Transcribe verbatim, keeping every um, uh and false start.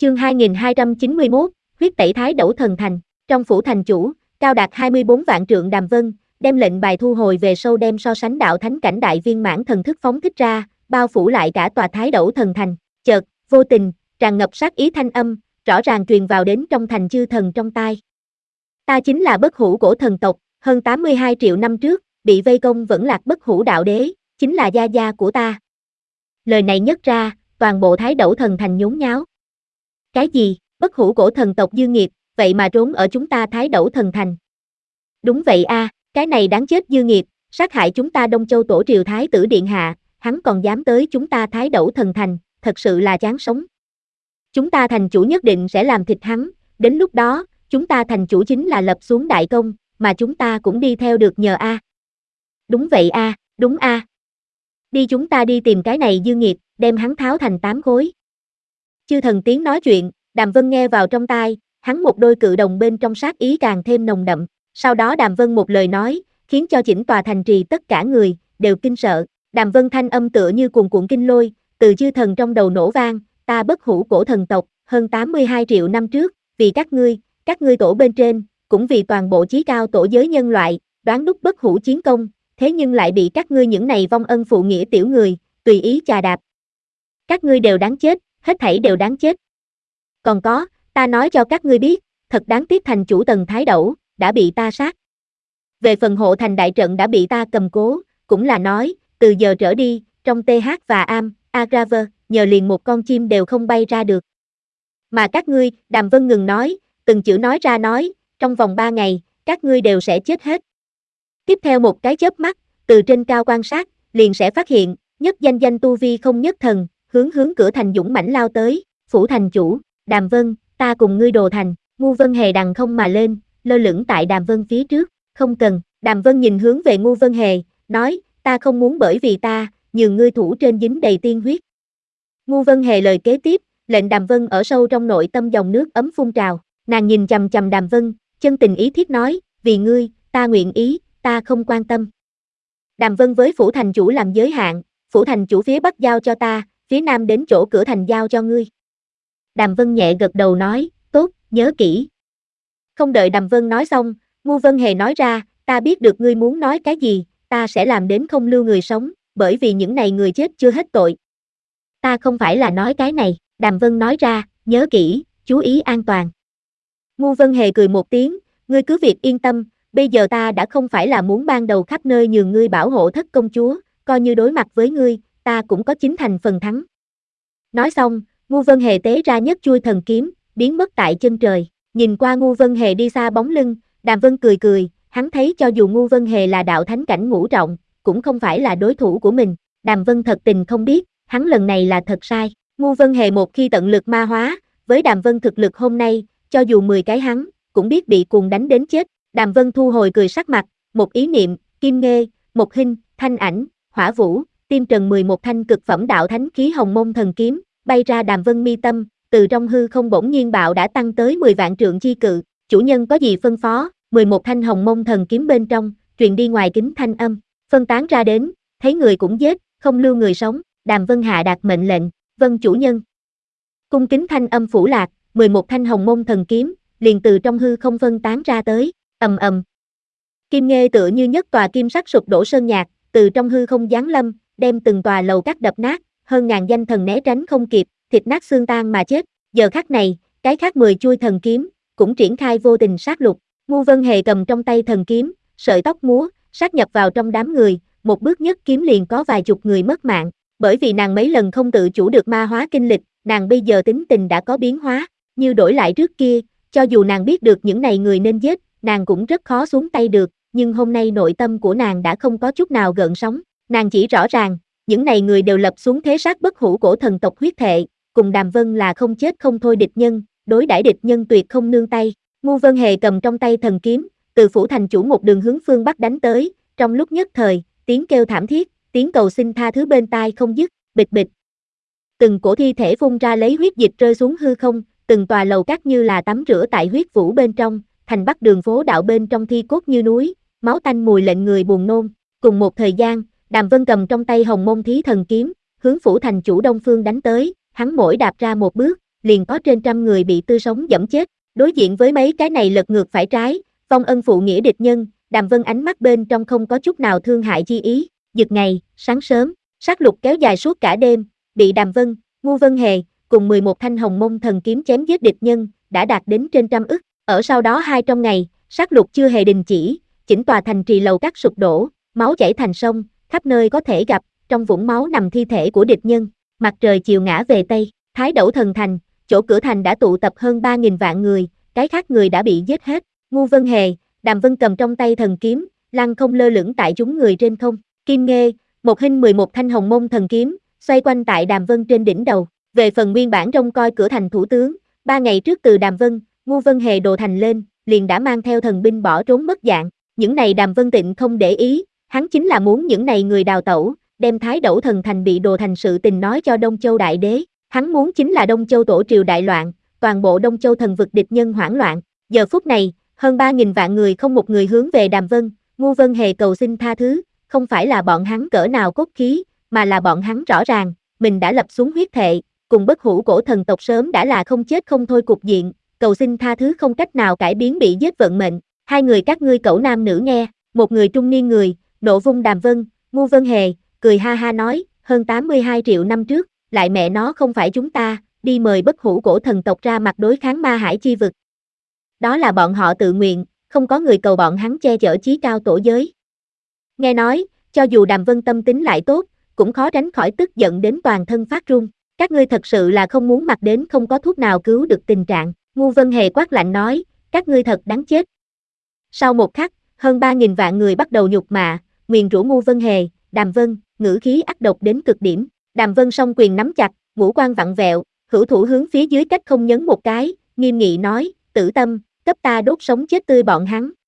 Chương hai nghìn hai trăm chín mươi mốt, huyết tẩy thái đẩu thần thành. Trong phủ thành chủ, cao đạt hai mươi bốn vạn trượng Đàm Vân, đem lệnh bài thu hồi về sau đem so sánh đạo thánh cảnh đại viên mãn thần thức phóng thích ra, bao phủ lại cả tòa thái đẩu thần thành. Chợt, vô tình, tràn ngập sát ý thanh âm, rõ ràng truyền vào đến trong thành chư thần trong tai. Ta chính là bất hủ cổ thần tộc, hơn tám mươi hai triệu năm trước, bị vây công vẫn lạc bất hủ đạo đế, chính là gia gia của ta. Lời này nhất ra, toàn bộ thái đẩu thần thành nhốn nháo. Cái gì, bất hủ cổ thần tộc Dương Nghiệt, vậy mà trốn ở chúng ta thái đẩu thần thành. Đúng vậy a, à, cái này đáng chết Dương Nghiệt, sát hại chúng ta Đông Châu tổ triều thái tử điện hạ, hắn còn dám tới chúng ta thái đẩu thần thành, thật sự là chán sống. Chúng ta thành chủ nhất định sẽ làm thịt hắn, đến lúc đó, chúng ta thành chủ chính là lập xuống đại công, mà chúng ta cũng đi theo được nhờ a. À. Đúng vậy a, à, đúng a. À. Đi chúng ta đi tìm cái này Dương Nghiệt, đem hắn tháo thành tám khối. Chư thần tiếng nói chuyện, Đàm Vân nghe vào trong tai, hắn một đôi cự đồng bên trong sát ý càng thêm nồng đậm. Sau đó Đàm Vân một lời nói, khiến cho chỉnh tòa thành trì tất cả người đều kinh sợ. Đàm Vân thanh âm tựa như cuồn cuộn kinh lôi, từ chư thần trong đầu nổ vang, ta bất hủ cổ thần tộc, hơn tám mươi hai triệu năm trước, vì các ngươi, các ngươi tổ bên trên, cũng vì toàn bộ chí cao tổ giới nhân loại, đoán đúc bất hủ chiến công, thế nhưng lại bị các ngươi những này vong ân phụ nghĩa tiểu người, tùy ý chà đạp. Các ngươi đều đáng chết, hết thảy đều đáng chết. Còn có, ta nói cho các ngươi biết, thật đáng tiếc thành chủ Tần Thái Đẩu, đã bị ta sát. Về phần hộ thành đại trận đã bị ta cầm cố, cũng là nói, từ giờ trở đi, trong tê hát và Am, Agraver, nhờ liền một con chim đều không bay ra được. Mà các ngươi, Đàm Vân ngừng nói, từng chữ nói ra nói, trong vòng ba ngày, các ngươi đều sẽ chết hết. Tiếp theo một cái chớp mắt, từ trên cao quan sát, liền sẽ phát hiện, nhất danh danh tu vi không nhất thần, hướng hướng cửa thành dũng mãnh lao tới, phủ thành chủ, Đàm Vân, ta cùng ngươi đồ thành, Ngu Vân Hề đằng không mà lên, lơ lửng tại Đàm Vân phía trước, không cần, Đàm Vân nhìn hướng về Ngu Vân Hề, nói, ta không muốn bởi vì ta, nhường ngươi thủ trên dính đầy tiên huyết. Ngu Vân Hề lời kế tiếp, lệnh Đàm Vân ở sâu trong nội tâm dòng nước ấm phun trào, nàng nhìn chằm chằm Đàm Vân, chân tình ý thiết nói, vì ngươi, ta nguyện ý, ta không quan tâm. Đàm Vân với phủ thành chủ làm giới hạn, phủ thành chủ phía bắc giao cho ta, phía nam đến chỗ cửa thành giao cho ngươi. Đàm Vân nhẹ gật đầu nói, tốt, nhớ kỹ. Không đợi Đàm Vân nói xong, Ngu Vân Hề nói ra, ta biết được ngươi muốn nói cái gì, ta sẽ làm đến không lưu người sống, bởi vì những này người chết chưa hết tội. Ta không phải là nói cái này, Đàm Vân nói ra, nhớ kỹ, chú ý an toàn. Ngu Vân Hề cười một tiếng, ngươi cứ việc yên tâm, bây giờ ta đã không phải là muốn ban đầu khắp nơi nhường ngươi bảo hộ thất công chúa, coi như đối mặt với ngươi, ta cũng có chín thành phần thắng. Nói xong, Ngu Vân Hề tế ra nhất chui thần kiếm, biến mất tại chân trời, nhìn qua Ngu Vân Hề đi xa bóng lưng, Đàm Vân cười cười, hắn thấy cho dù Ngu Vân Hề là đạo thánh cảnh ngũ trọng, cũng không phải là đối thủ của mình, Đàm Vân thật tình không biết, hắn lần này là thật sai, Ngu Vân Hề một khi tận lực ma hóa, với Đàm Vân thực lực hôm nay, cho dù mười cái hắn, cũng biết bị cuồng đánh đến chết, Đàm Vân thu hồi cười sắc mặt, một ý niệm, Kim Nghê, một hình, Thanh Ảnh, Hỏa Vũ, Tiêm Trần mười một thanh cực phẩm đạo thánh khí hồng môn thần kiếm, bay ra Đàm Vân mi tâm, từ trong hư không bỗng nhiên bạo đã tăng tới mười vạn trượng chi cự, chủ nhân có gì phân phó, mười một thanh hồng môn thần kiếm bên trong, truyền đi ngoài kính thanh âm, phân tán ra đến, thấy người cũng giết, không lưu người sống, Đàm Vân hạ đạt mệnh lệnh, vâng chủ nhân. Cung kính thanh âm phủ lạc, mười một thanh hồng môn thần kiếm, liền từ trong hư không phân tán ra tới, ầm ầm. Kim Nghê tựa như nhất tòa kim sắc sụp đổ sơn nhạc, từ trong hư không giáng lâm, đem từng tòa lầu các đập nát, hơn ngàn danh thần né tránh không kịp, thịt nát xương tan mà chết. Giờ khắc này, cái khác mười chuôi thần kiếm cũng triển khai vô tình sát lục. Ngu Vân Hề cầm trong tay thần kiếm, sợi tóc múa, sát nhập vào trong đám người, một bước nhất kiếm liền có vài chục người mất mạng. Bởi vì nàng mấy lần không tự chủ được ma hóa kinh lịch, nàng bây giờ tính tình đã có biến hóa, như đổi lại trước kia, cho dù nàng biết được những này người nên giết, nàng cũng rất khó xuống tay được, nhưng hôm nay nội tâm của nàng đã không có chút nào gợn sóng, nàng chỉ rõ ràng, những này người đều lập xuống thế sát bất hủ cổ thần tộc huyết thệ, cùng Đàm Vân là không chết không thôi địch nhân, đối đãi địch nhân tuyệt không nương tay. Ngu Vân Hề cầm trong tay thần kiếm, từ phủ thành chủ một đường hướng phương bắc đánh tới, trong lúc nhất thời, tiếng kêu thảm thiết, tiếng cầu xin tha thứ bên tai không dứt, bịch bịch. Từng cổ thi thể phun ra lấy huyết dịch rơi xuống hư không, từng tòa lầu các như là tắm rửa tại huyết vũ bên trong, thành bắc đường phố đạo bên trong thi cốt như núi, máu tanh mùi lệnh người buồn nôn. Cùng một thời gian, Đàm Vân cầm trong tay hồng môn thí thần kiếm, hướng phủ thành chủ đông phương đánh tới, hắn mỗi đạp ra một bước, liền có trên trăm người bị tươi sống giẫm chết. Đối diện với mấy cái này lật ngược phải trái, vong ân phụ nghĩa địch nhân, Đàm Vân ánh mắt bên trong không có chút nào thương hại chi ý. Dực ngày, sáng sớm, sát lục kéo dài suốt cả đêm, bị Đàm Vân, Ngu Vân Hề, cùng mười một thanh hồng mông thần kiếm chém giết địch nhân, đã đạt đến trên trăm ức. Ở sau đó hai trong ngày, sát lục chưa hề đình chỉ, chỉnh tòa thành trì lầu các sụp đổ, máu chảy thành sông, khắp nơi có thể gặp, trong vũng máu nằm thi thể của địch nhân. Mặt trời chiều ngã về Tây, Thái Đẩu Thần Thành, chỗ cửa thành đã tụ tập hơn ba nghìn vạn người, cái khác người đã bị giết hết. Ngu Vân Hề, Đàm Vân cầm trong tay thần kiếm, lăng không lơ lửng tại chúng người trên không. Kim Nghê, một hình mười một thanh hồng mông thần kiếm, xoay quanh tại Đàm Vân trên đỉnh đầu. Về phần nguyên bản trông coi cửa thành thủ tướng, ba ngày trước từ Đàm Vân, Ngu Vân Hề đồ thành lên, liền đã mang theo thần binh bỏ trốn mất dạng. Những này Đàm Vân Tịnh không để ý, hắn chính là muốn những này người đào tẩu, đem Thái Đẩu Thần Thành bị đồ thành sự tình nói cho Đông Châu Đại Đế. Hắn muốn chính là Đông Châu tổ triều đại loạn, toàn bộ Đông Châu thần vực địch nhân hoảng loạn. Giờ phút này, hơn ba nghìn vạn người không một người hướng về Đàm Vân, Ngu Vân Hề cầu xin tha thứ, không phải là bọn hắn cỡ nào cốt khí, mà là bọn hắn rõ ràng, mình đã lập xuống huyết thệ, cùng bất hủ cổ thần tộc sớm đã là không chết không thôi cục diện, cầu xin tha thứ không cách nào cải biến bị giết vận mệnh. Hai người các ngươi cẩu nam nữ nghe, một người trung niên người, nộ vung Đàm Vân, Ngu Vân Hề, cười ha ha nói, hơn tám mươi hai triệu năm trước, lại mẹ nó không phải chúng ta, đi mời bất hủ cổ thần tộc ra mặt đối kháng ma hải chi vực. Đó là bọn họ tự nguyện, không có người cầu bọn hắn che chở chí cao tổ giới. Nghe nói, cho dù Đàm Vân tâm tính lại tốt, cũng khó tránh khỏi tức giận đến toàn thân phát run. Các ngươi thật sự là không muốn mặc đến không có thuốc nào cứu được tình trạng. Ngu Vân Hề quát lạnh nói, các ngươi thật đáng chết. Sau một khắc, hơn ba nghìn vạn người bắt đầu nhục mạ, nguyền rủa Ngu Vân Hề, Đàm Vân, ngữ khí ác độc đến cực điểm. Đàm Vân song quyền nắm chặt, ngũ quan vặn vẹo, hữu thủ hướng phía dưới cách không nhấn một cái, nghiêm nghị nói, Tử Tâm, cấp ta đốt sống chết tươi bọn hắn.